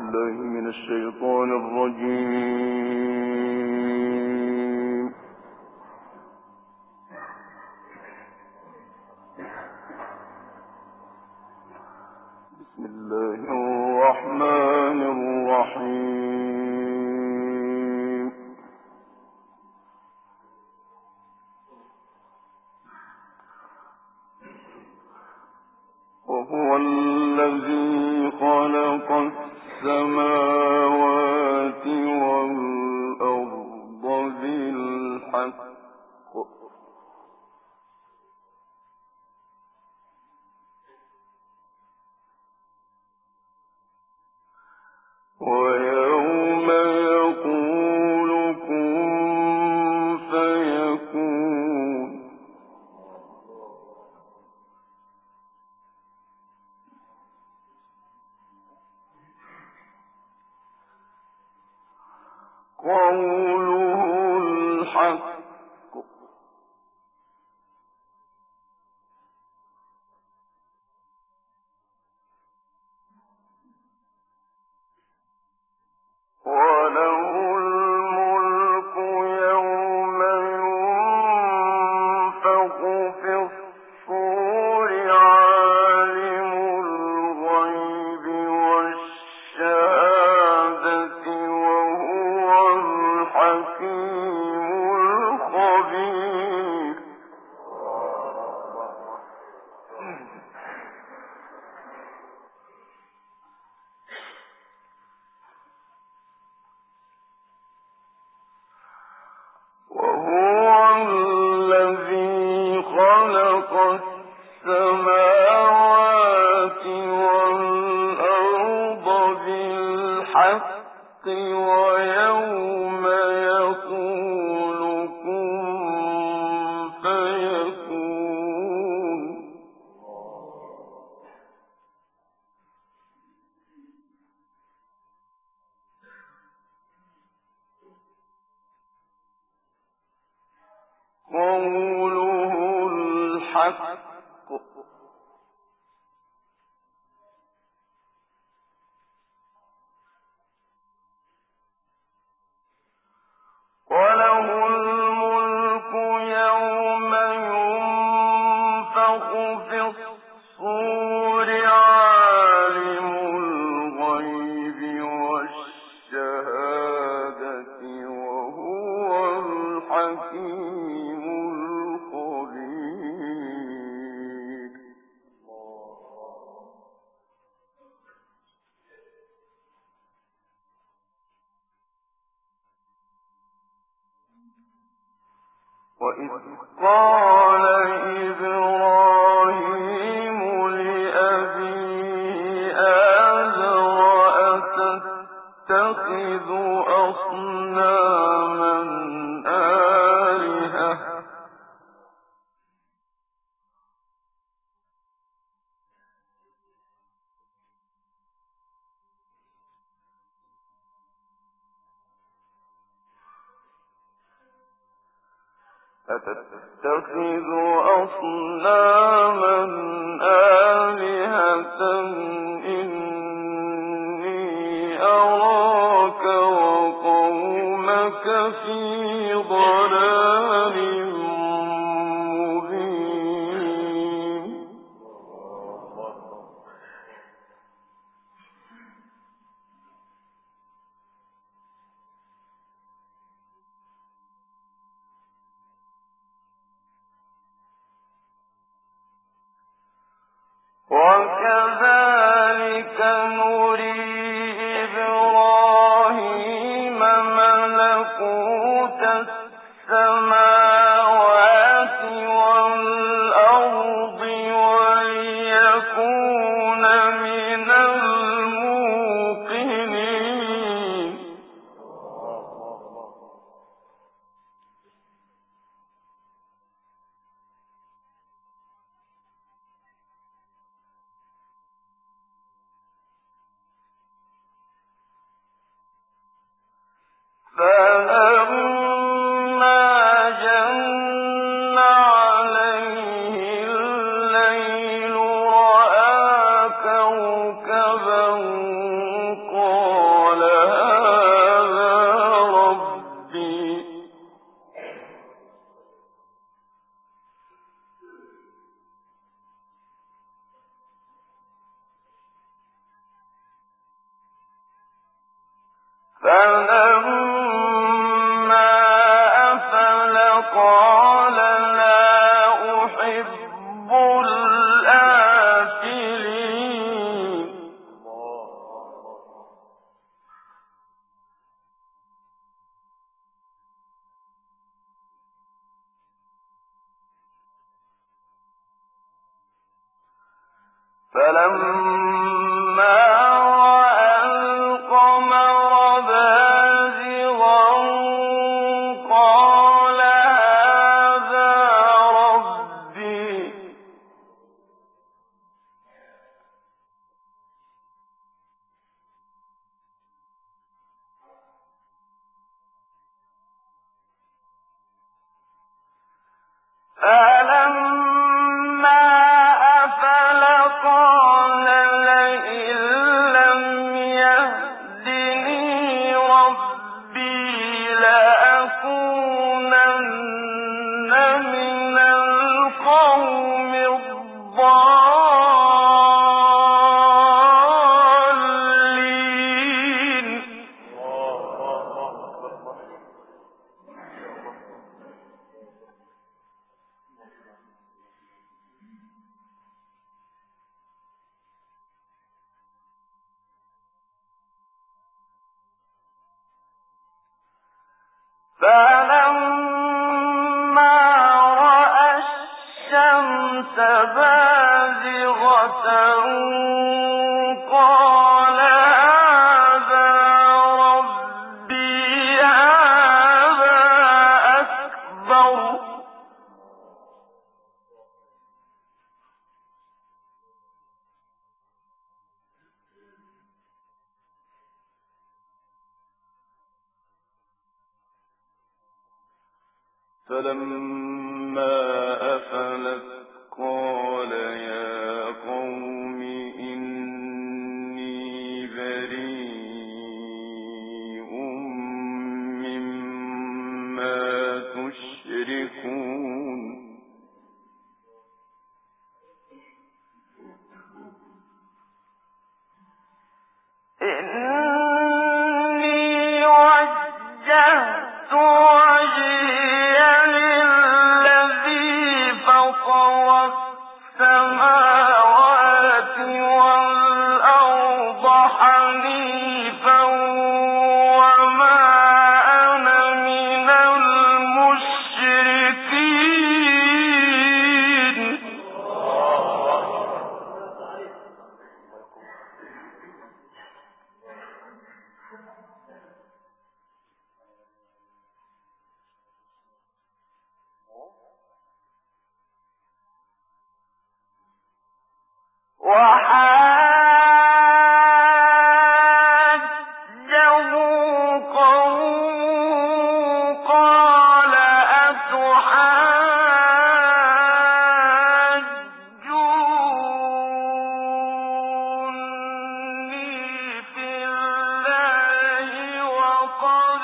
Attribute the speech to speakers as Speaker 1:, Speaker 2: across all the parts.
Speaker 1: بالله من الشيطان الرجيم. بسم الله الرحمن الرحيم. وهو الذي خلق السماوات والأرض بالحق ويوم يقول كن فيكون قوله الحق وله الملك يوم ينفخ في الصور عالم الغيب والشهادة وهو الحكيم الخبير. وهو الذي خلق السماوات والأرض بالحق ويوم يقول كن فيكون قوله الحق وله الملك يوم ينفخ في الصور عالم الغيب والشهادة وهو الحكيم الخبير. وإذ قال إبراهيم لأبيه آزر أتتخذ أصناما آلهة إني أراك وقومك في ضلال مبين. وكذلك نري إبراهيم ملكوت السماوات والأرض وليكون من الموقنين. فلما فلما أفل قال لا أحب الآفلين فلما رأى القمر بازغا قال هذا ربي فلما أفل قال لئن لم يهدني ربي لأكونن من القوم الضالين فلما رأى الشمس بازغة قال هذا ربي هذا أكبر فلما أفلت قال يا قوم إني بريء مما تشركون إني وجهت وجهي للذي فطر السماوات والأرض حنيفا وما أنا من المشركين وحاجه قومه قال أتحاجوني في الله وقد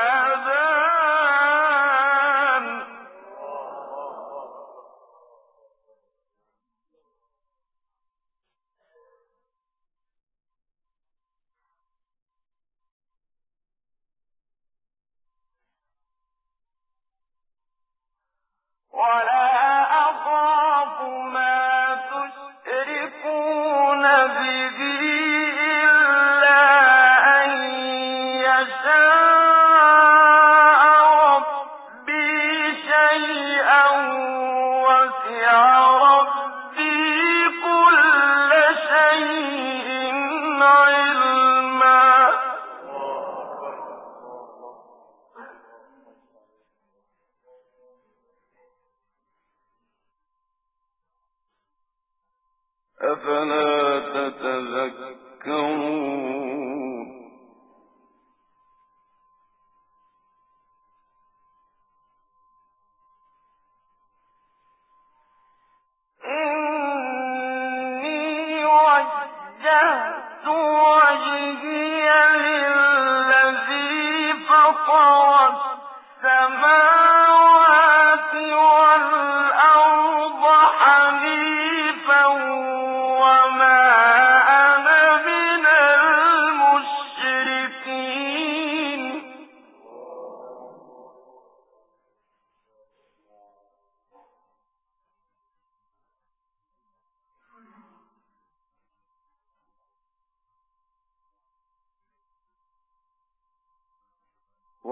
Speaker 1: هدان ولا أخاف ما تشركون به إلا أن يشاء ربي شيئا وسع ربي كل شيء علما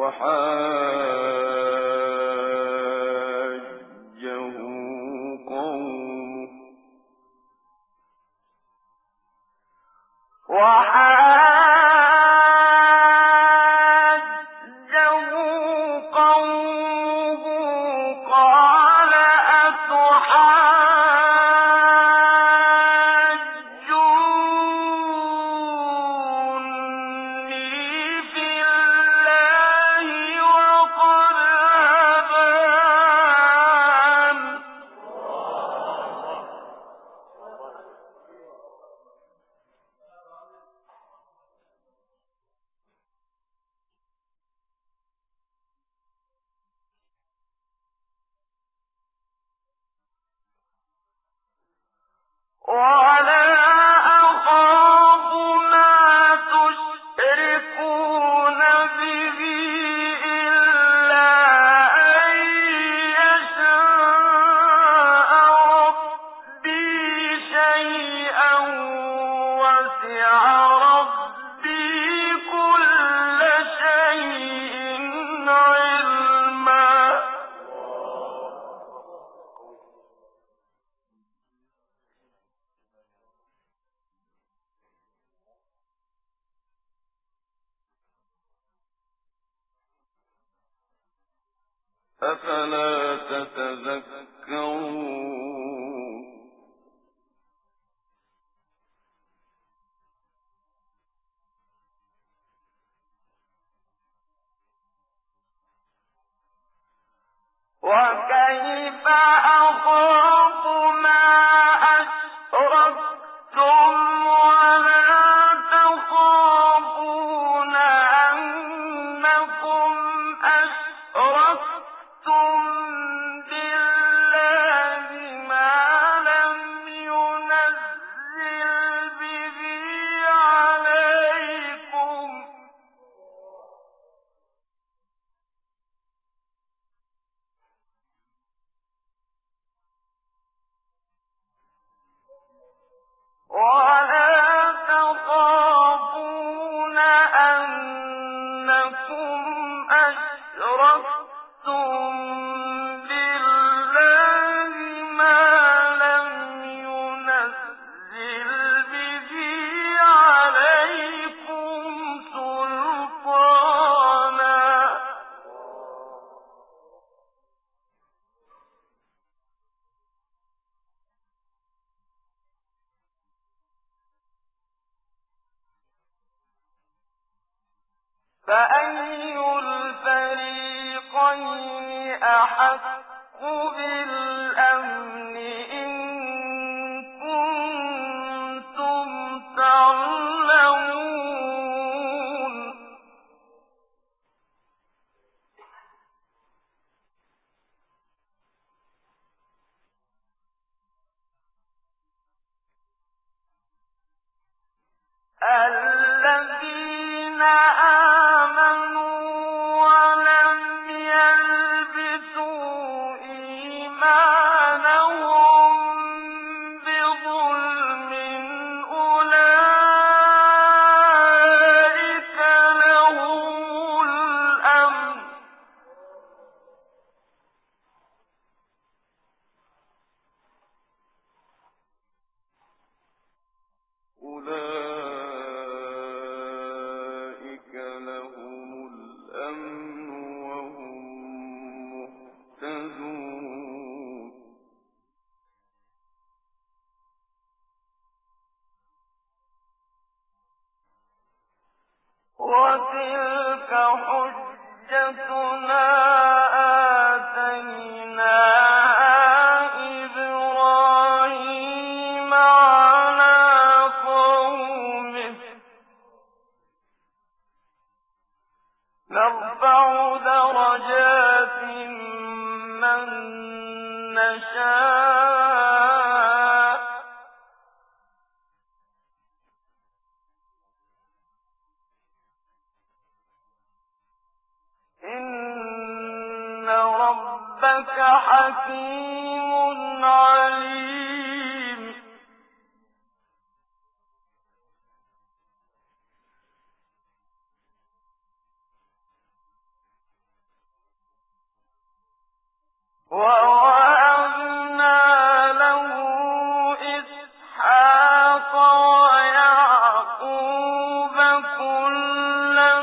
Speaker 1: أفلا تتذكرون وكيف أخاف ما أشركتم ولا تخافون أنكم أشركتم بالله ما لم ينزل به عليكم ولا تخافون أنكم أشركتم بالله ما لم ينزل به عليكم سلطانا فأي الفريقين أحق بالأمن إن كنتم تعلمون الذين آمنوا ولم يلبسوا إيمانهم بظلم أولئك لهم الأمن وهم مهتدون وتلك حجتنا آتيناها إبراهيم على قومه نرفع درجات من نشاء إن ربك حكيم عليم ووهبنا له إسحاق ويعقوب كلا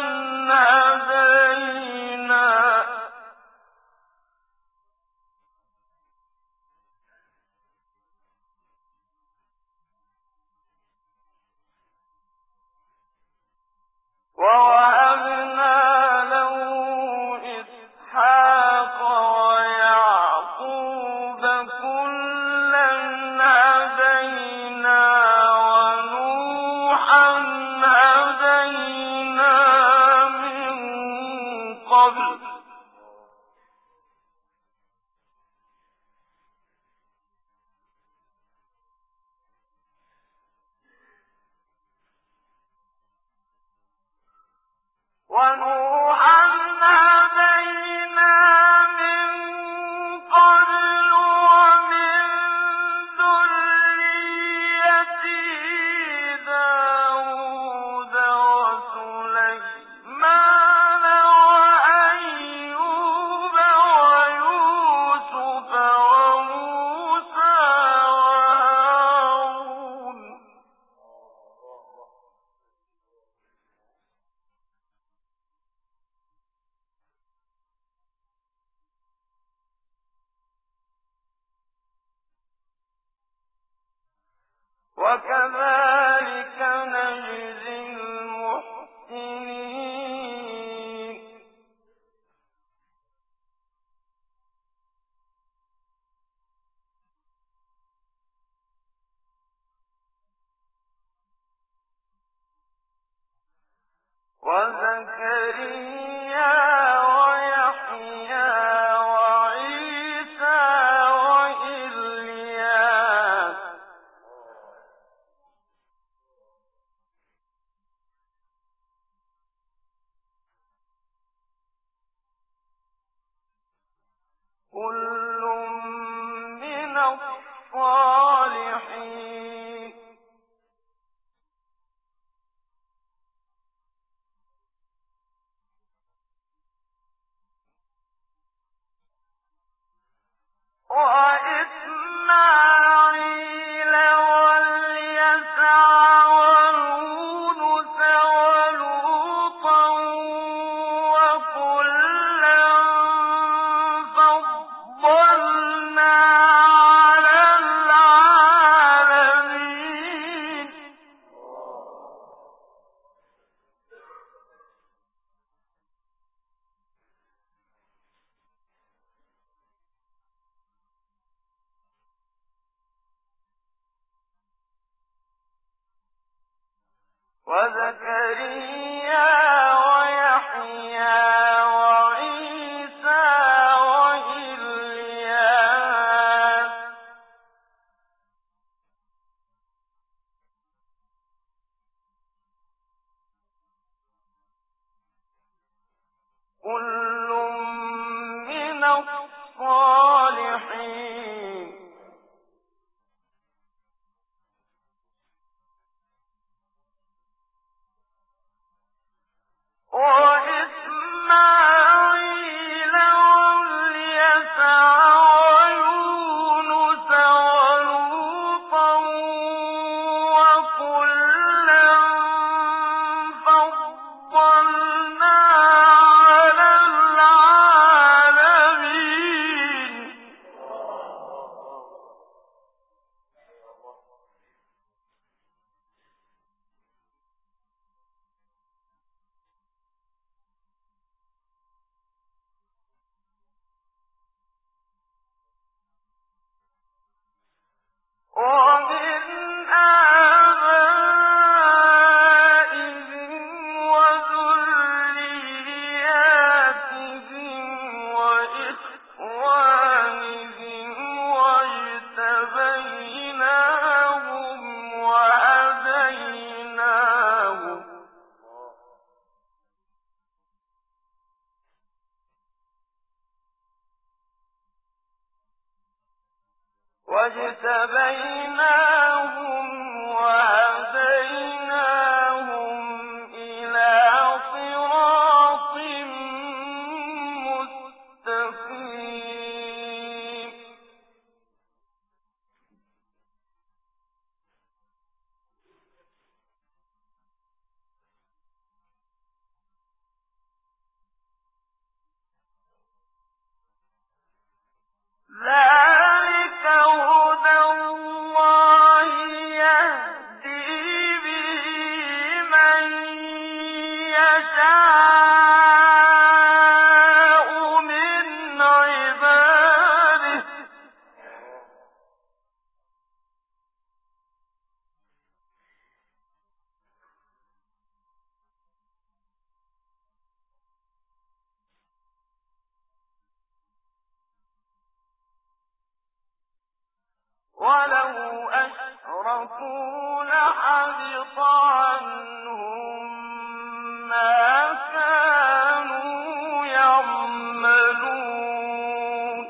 Speaker 1: هدينا ونوحا هدينا من قبل ومن ذريته داود وسليمان وأيوب ويوسف وموسى وهارون وكذلك نجزي المحسنين وزكريا ويحيى وعيسى وإلياس كل من الصالحين وإسماعيل واليسع ويونس ولوطا وكلا فضلنا على العالمين وزكريا ويحيى وعيسى وإلياس كل من الصالحين وإسماعيل واليسع ويونس ولوطا وكلا فضلنا على العالمين ومن آبائهم وذرياتهم وإخوانهم واجتبيناهم وهديناهم إلى صراط مستقيم يَشَاءُ مِنْ عِبَادِهِ وَلَوْ أَشْرَكُوا لَحَبِطَ عَنْهُم مَّا كَانُوا يَعْمَلُونَ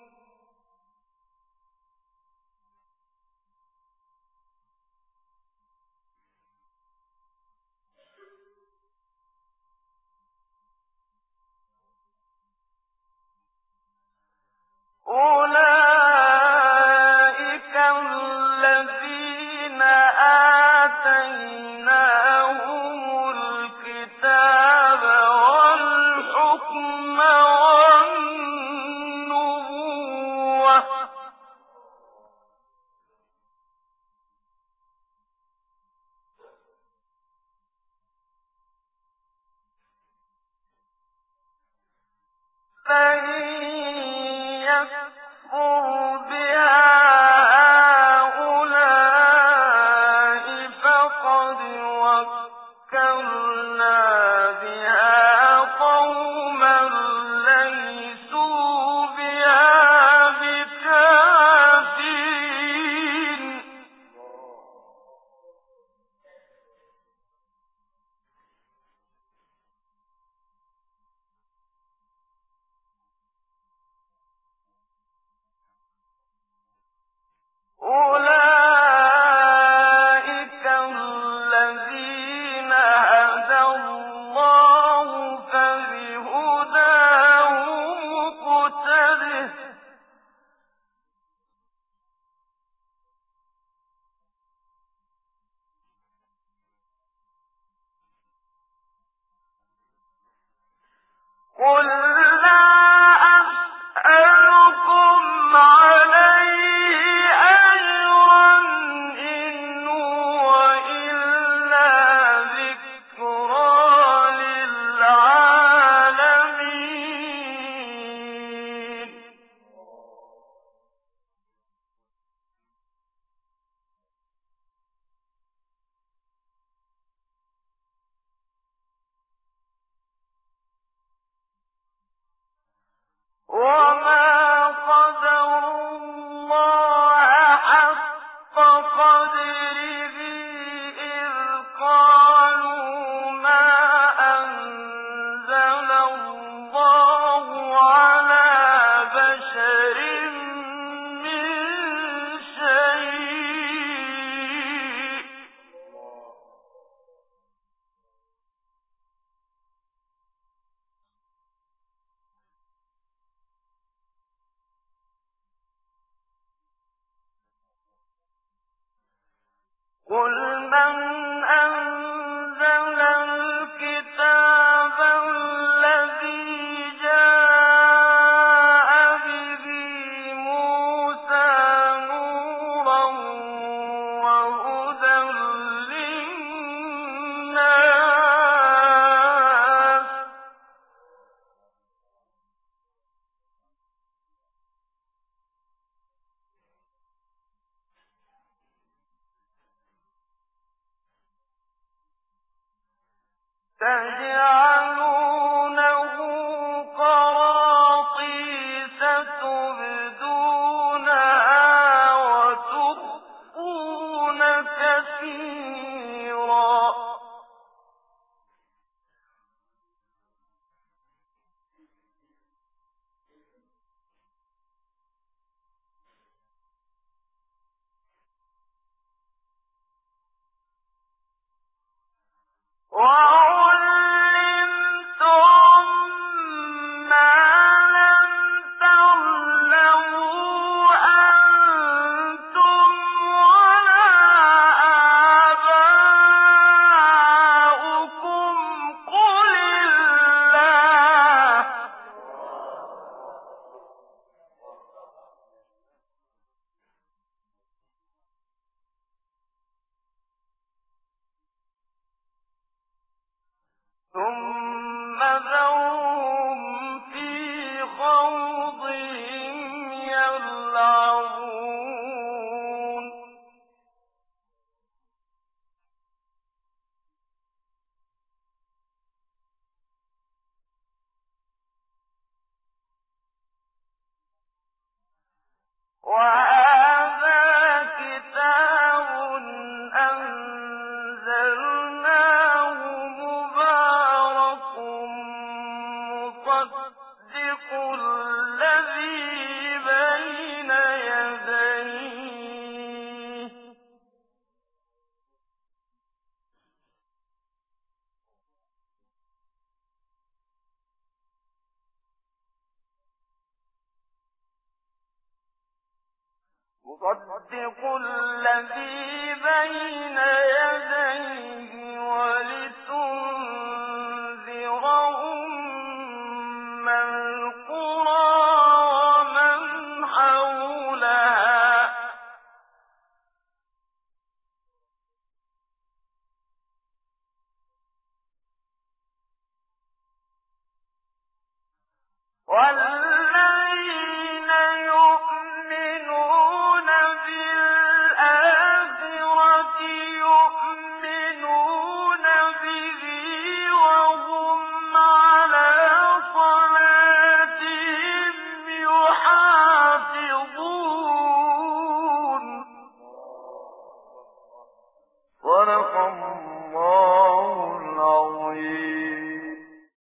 Speaker 1: أُولَٰئِكَ الَّذِينَ آتَيْنَاهُمُ الْكِتَابَ وَالْحُكْمَ وَالنُّبُوَّةَ ۚ فَإِن يَكْفُرْ بِهَا هَٰؤُلَاءِ فَقَدْ وَكَّلْنَا بِهَا قَوْمًا لَّيْسُوا بِهَا بِكَافِرِينَ أُولَٰئِكَ الَّذِينَ هَدَى اللَّهُ فَبِهُدَاهُ مُقْتَدِهْ ۗ قُل لَّا أَسْأَلُكُمْ عَلَيْهِ أَجْرًا ۖ إِنْ هُوَ إِلَّا ذِكْرَىٰ لِلْعَالَمِينَ وَمَا قَدَرُوا اللَّهَ حَقَّ قَدْرِهِ إِذْ قَالُوا مَا أَنزَلَ اللَّهُ عَلَىٰ بَشَرٍ مِّن شَيْءٍ ۗ قُلْ مَنْ أَنزَلَ الْكِتَابَ الَّذِي جَاءَ بِهِ مُوسَىٰ نُورًا وَهُدًى لِّلنَّاسِ ۖ تَجْعَلُونَهُ قَرَاطِيسَ تُبْدُونَهَا وَتُخْفُونَ كَثِيرًا ۖ وَعُلِّمْتُم مَّا لَمْ تَعْلَمُوا أَنتُمْ وَلَا آبَاؤُكُمْ ۖ قُلِ اللَّهُ ۖ ثُمَّ فذرهم في خوضهم يلعبون وهذا كتاب أنزلناه مبارك مصدق الذي بين يديه ولتنذر أم القرى ومن حولها والذين